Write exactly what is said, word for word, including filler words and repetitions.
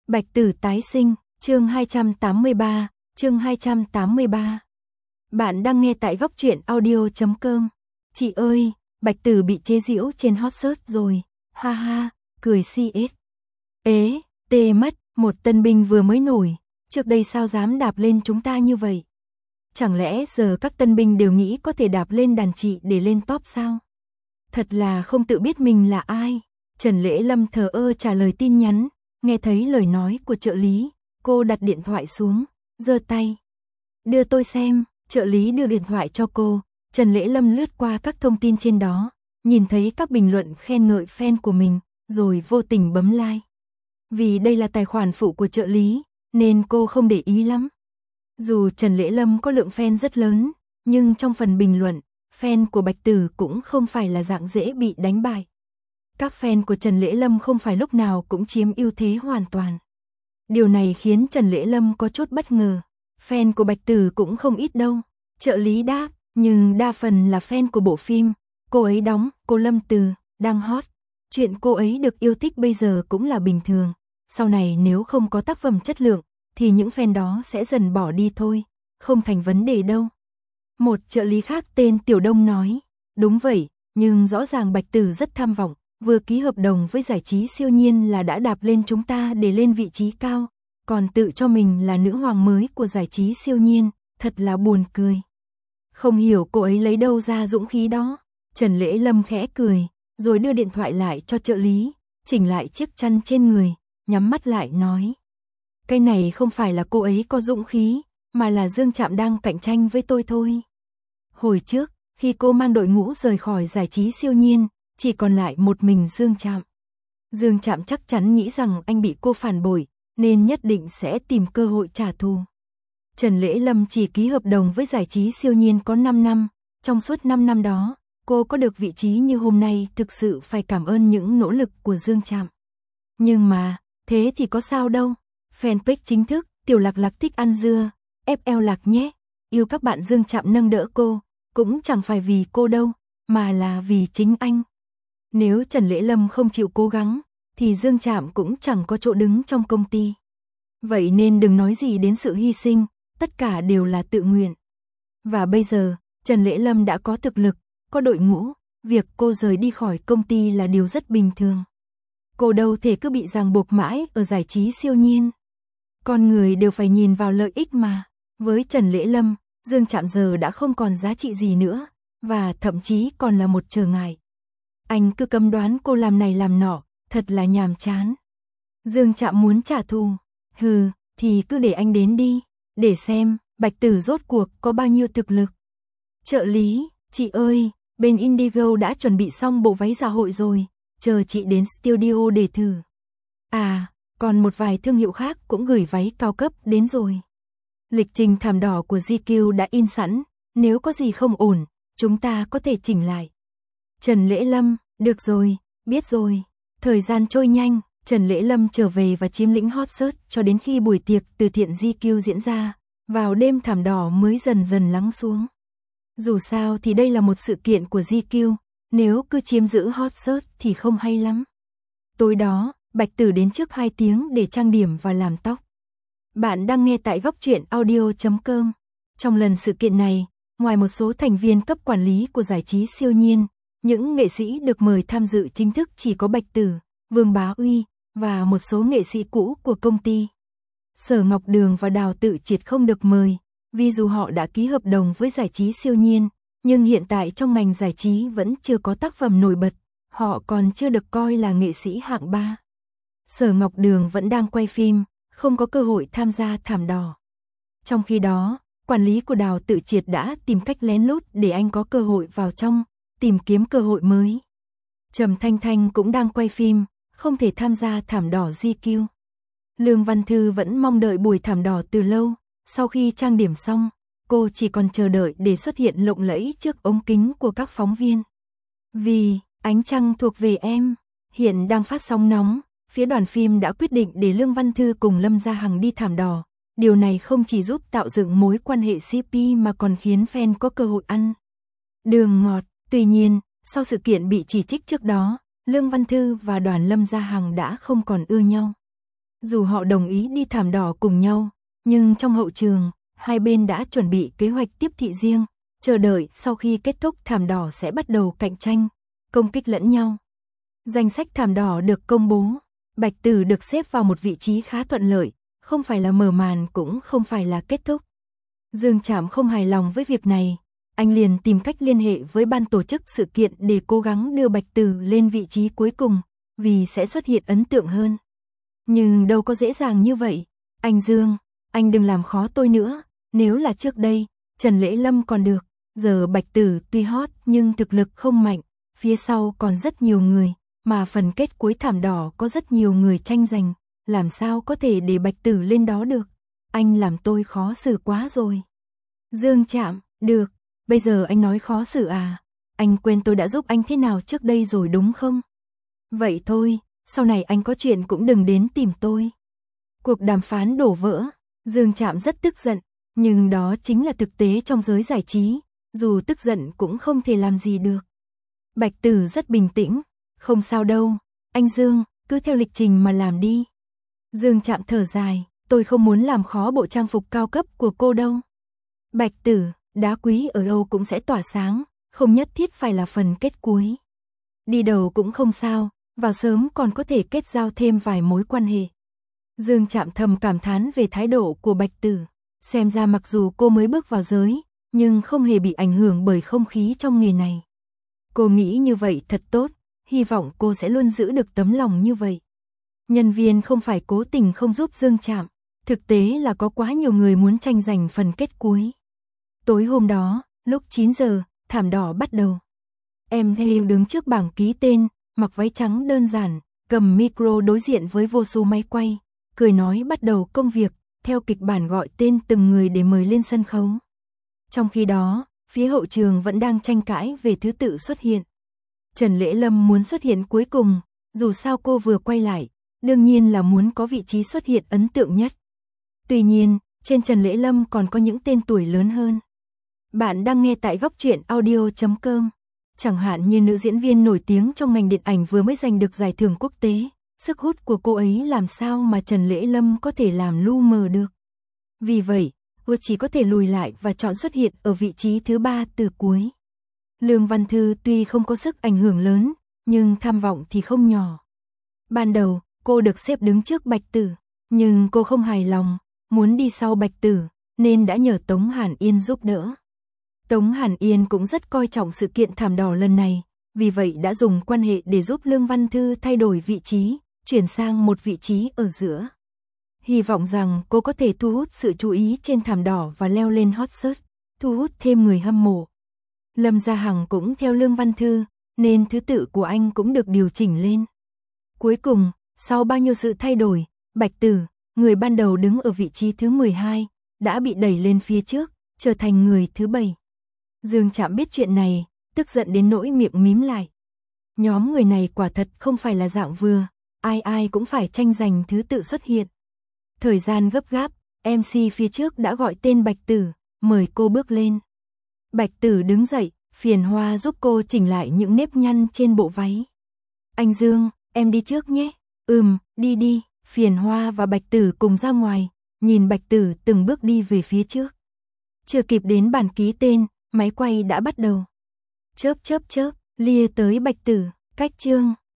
Bạch Tử tái sinh, chương hai trăm tám mươi ba, chương hai trăm tám mươi ba. Bạn đang nghe tại góc truyện audio chấm com. Chị ơi, Bạch Tử bị chế giễu trên hot search rồi, ha ha, cười xê ét. Ế, tê mất, một tân binh vừa mới nổi, trước đây sao dám đạp lên chúng ta như vậy? Chẳng lẽ giờ các tân binh đều nghĩ có thể đạp lên đàn chị để lên top sao? Thật là không tự biết mình là ai. Trần Lễ Lâm thờ ơ trả lời tin nhắn, nghe thấy lời nói của trợ lý, cô đặt điện thoại xuống, giơ tay. Đưa tôi xem, trợ lý đưa điện thoại cho cô, Trần Lễ Lâm lướt qua các thông tin trên đó, nhìn thấy các bình luận khen ngợi fan của mình, rồi vô tình bấm like. Vì đây là tài khoản phụ của trợ lý, nên cô không để ý lắm. Dù Trần Lễ Lâm có lượng fan rất lớn, nhưng trong phần bình luận, fan của Bạch Tử cũng không phải là dạng dễ bị đánh bại. Các fan của Trần Lễ Lâm không phải lúc nào cũng chiếm ưu thế hoàn toàn. Điều này khiến Trần Lễ Lâm có chút bất ngờ. Fan của Bạch Tử cũng không ít đâu. Trợ lý đáp, nhưng đa phần là fan của bộ phim. Cô ấy đóng, cô Lâm Từ, đang hot. Chuyện cô ấy được yêu thích bây giờ cũng là bình thường. Sau này nếu không có tác phẩm chất lượng, thì những fan đó sẽ dần bỏ đi thôi. Không thành vấn đề đâu. Một trợ lý khác tên Tiểu Đông nói, đúng vậy, nhưng rõ ràng Bạch Tử rất tham vọng. Vừa ký hợp đồng với giải trí siêu nhiên là đã đạp lên chúng ta để lên vị trí cao, còn tự cho mình là nữ hoàng mới của giải trí siêu nhiên, thật là buồn cười. Không hiểu cô ấy lấy đâu ra dũng khí đó. Trần Lễ Lâm khẽ cười, rồi đưa điện thoại lại cho trợ lý, chỉnh lại chiếc chăn trên người, nhắm mắt lại nói. Cái này không phải là cô ấy có dũng khí, mà là Dương Trạm đang cạnh tranh với tôi thôi. Hồi trước, khi cô mang đội ngũ rời khỏi giải trí siêu nhiên, chỉ còn lại một mình Dương Trạm. Dương Trạm chắc chắn nghĩ rằng anh bị cô phản bội, nên nhất định sẽ tìm cơ hội trả thù. Trần Lễ Lâm chỉ ký hợp đồng với giải trí siêu nhiên có năm năm, trong suốt năm năm đó, cô có được vị trí như hôm nay thực sự phải cảm ơn những nỗ lực của Dương Trạm. Nhưng mà, thế thì có sao đâu. Fanpage chính thức, Tiểu Lạc Lạc thích ăn dưa, ép lờ Lạc nhé, yêu các bạn. Dương Trạm nâng đỡ cô, cũng chẳng phải vì cô đâu, mà là vì chính anh. Nếu Trần Lễ Lâm không chịu cố gắng, thì Dương Trạm cũng chẳng có chỗ đứng trong công ty. Vậy nên đừng nói gì đến sự hy sinh, tất cả đều là tự nguyện. Và bây giờ, Trần Lễ Lâm đã có thực lực, có đội ngũ, việc cô rời đi khỏi công ty là điều rất bình thường. Cô đâu thể cứ bị ràng buộc mãi ở giải trí siêu nhiên. Con người đều phải nhìn vào lợi ích mà. Với Trần Lễ Lâm, Dương Trạm giờ đã không còn giá trị gì nữa, và thậm chí còn là một trở ngại. Anh cứ cấm đoán cô làm này làm nọ, thật là nhàm chán. Dương Trạm muốn trả thù, hừ, thì cứ để anh đến đi, để xem, Bạch Tử rốt cuộc có bao nhiêu thực lực. Trợ lý, chị ơi, bên Indigo đã chuẩn bị xong bộ váy dạ hội rồi, chờ chị đến studio để thử. À, còn một vài thương hiệu khác cũng gửi váy cao cấp đến rồi. Lịch trình thảm đỏ của giê quy đã in sẵn, nếu có gì không ổn, chúng ta có thể chỉnh lại. Trần Lễ Lâm, được rồi, biết rồi. Thời gian trôi nhanh, Trần Lễ Lâm trở về và chiếm lĩnh hot search cho đến khi buổi tiệc từ thiện giê quy diễn ra, vào đêm thảm đỏ mới dần dần lắng xuống. Dù sao thì đây là một sự kiện của giê quy, nếu cứ chiếm giữ hot search thì không hay lắm. Tối đó, Bạch Tử đến trước hai tiếng để trang điểm và làm tóc. Bạn đang nghe tại góc truyện audio chấm com. Trong lần sự kiện này, ngoài một số thành viên cấp quản lý của giải trí siêu nhiên, những nghệ sĩ được mời tham dự chính thức chỉ có Bạch Tử, Vương Bá Uy và một số nghệ sĩ cũ của công ty. Sở Ngọc Đường và Đào Tự Triệt không được mời, vì dù họ đã ký hợp đồng với giải trí siêu nhiên, nhưng hiện tại trong ngành giải trí vẫn chưa có tác phẩm nổi bật, họ còn chưa được coi là nghệ sĩ hạng ba. Sở Ngọc Đường vẫn đang quay phim, không có cơ hội tham gia thảm đỏ. Trong khi đó, quản lý của Đào Tự Triệt đã tìm cách lén lút để anh có cơ hội vào trong, tìm kiếm cơ hội mới. Trầm Thanh Thanh cũng đang quay phim, không thể tham gia thảm đỏ giê quy. Lương Văn Thư vẫn mong đợi buổi thảm đỏ từ lâu, sau khi trang điểm xong, cô chỉ còn chờ đợi để xuất hiện lộng lẫy trước ống kính của các phóng viên. Vì Ánh Trăng Thuộc Về Em hiện đang phát sóng nóng, phía đoàn phim đã quyết định để Lương Văn Thư cùng Lâm Gia Hằng đi thảm đỏ. Điều này không chỉ giúp tạo dựng mối quan hệ xê pê mà còn khiến fan có cơ hội ăn đường ngọt. Tuy nhiên, sau sự kiện bị chỉ trích trước đó, Lương Văn Thư và đoàn Lâm Gia Hằng đã không còn ưa nhau. Dù họ đồng ý đi thảm đỏ cùng nhau, nhưng trong hậu trường, hai bên đã chuẩn bị kế hoạch tiếp thị riêng, chờ đợi sau khi kết thúc thảm đỏ sẽ bắt đầu cạnh tranh, công kích lẫn nhau. Danh sách thảm đỏ được công bố, Bạch Tử được xếp vào một vị trí khá thuận lợi, không phải là mở màn cũng không phải là kết thúc. Dương Trạm không hài lòng với việc này, anh liền tìm cách liên hệ với ban tổ chức sự kiện để cố gắng đưa Bạch Tử lên vị trí cuối cùng, vì sẽ xuất hiện ấn tượng hơn. Nhưng đâu có dễ dàng như vậy. Anh Dương, anh đừng làm khó tôi nữa, nếu là trước đây, Trần Lễ Lâm còn được, giờ Bạch Tử tuy hot nhưng thực lực không mạnh, phía sau còn rất nhiều người, mà phần kết cuối thảm đỏ có rất nhiều người tranh giành, làm sao có thể để Bạch Tử lên đó được. Anh làm tôi khó xử quá rồi. Dương Trạm, được, bây giờ anh nói khó xử à? Anh quên tôi đã giúp anh thế nào trước đây rồi đúng không? Vậy thôi, sau này anh có chuyện cũng đừng đến tìm tôi. Cuộc đàm phán đổ vỡ, Dương Trạm rất tức giận, nhưng đó chính là thực tế trong giới giải trí, dù tức giận cũng không thể làm gì được. Bạch Tử rất bình tĩnh, không sao đâu, anh Dương, cứ theo lịch trình mà làm đi. Dương Trạm thở dài, tôi không muốn làm khó bộ trang phục cao cấp của cô đâu. Bạch Tử, đá quý ở đâu cũng sẽ tỏa sáng, không nhất thiết phải là phần kết cuối. Đi đầu cũng không sao, vào sớm còn có thể kết giao thêm vài mối quan hệ. Dương Trạm thầm cảm thán về thái độ của Bạch Tử, xem ra mặc dù cô mới bước vào giới, nhưng không hề bị ảnh hưởng bởi không khí trong nghề này. Cô nghĩ như vậy thật tốt, hy vọng cô sẽ luôn giữ được tấm lòng như vậy. Nhân viên không phải cố tình không giúp Dương Trạm, thực tế là có quá nhiều người muốn tranh giành phần kết cuối. Tối hôm đó, lúc chín giờ, thảm đỏ bắt đầu. Em Theo đứng trước bảng ký tên, mặc váy trắng đơn giản, cầm micro đối diện với vô số máy quay, cười nói bắt đầu công việc, theo kịch bản gọi tên từng người để mời lên sân khấu. Trong khi đó, phía hậu trường vẫn đang tranh cãi về thứ tự xuất hiện. Trần Lễ Lâm muốn xuất hiện cuối cùng, dù sao cô vừa quay lại, đương nhiên là muốn có vị trí xuất hiện ấn tượng nhất. Tuy nhiên, trên Trần Lễ Lâm còn có những tên tuổi lớn hơn. Bạn đang nghe tại góc truyện audio chấm com. Chẳng hạn như nữ diễn viên nổi tiếng trong ngành điện ảnh vừa mới giành được giải thưởng quốc tế, sức hút của cô ấy làm sao mà Trần Lễ Lâm có thể làm lu mờ được. Vì vậy, cô chỉ có thể lùi lại và chọn xuất hiện ở vị trí thứ ba từ cuối. Lương Văn Thư tuy không có sức ảnh hưởng lớn, nhưng tham vọng thì không nhỏ. Ban đầu, cô được xếp đứng trước Bạch Tử, nhưng cô không hài lòng, muốn đi sau Bạch Tử, nên đã nhờ Tống Hàn Yên giúp đỡ. Tống Hàn Yên cũng rất coi trọng sự kiện thảm đỏ lần này, vì vậy đã dùng quan hệ để giúp Lương Văn Thư thay đổi vị trí, chuyển sang một vị trí ở giữa. Hy vọng rằng cô có thể thu hút sự chú ý trên thảm đỏ và leo lên hot search, thu hút thêm người hâm mộ. Lâm Gia Hằng cũng theo Lương Văn Thư, nên thứ tự của anh cũng được điều chỉnh lên. Cuối cùng, sau bao nhiêu sự thay đổi, Bạch Tử, người ban đầu đứng ở vị trí thứ mười hai, đã bị đẩy lên phía trước, trở thành người thứ bảy. Dương Trạm biết chuyện này, tức giận đến nỗi miệng mím lại. Nhóm người này quả thật không phải là dạng vừa, ai ai cũng phải tranh giành thứ tự xuất hiện. Thời gian gấp gáp, em xê phía trước đã gọi tên Bạch Tử, mời cô bước lên. Bạch Tử đứng dậy, phiền Hoa giúp cô chỉnh lại những nếp nhăn trên bộ váy. Anh Dương, em đi trước nhé. Ừm, đi đi, phiền Hoa và Bạch Tử cùng ra ngoài, nhìn Bạch Tử từng bước đi về phía trước. Chưa kịp đến bàn ký tên, máy quay đã bắt đầu. Chớp chớp chớp, lia tới Bạch Tử, cách chương.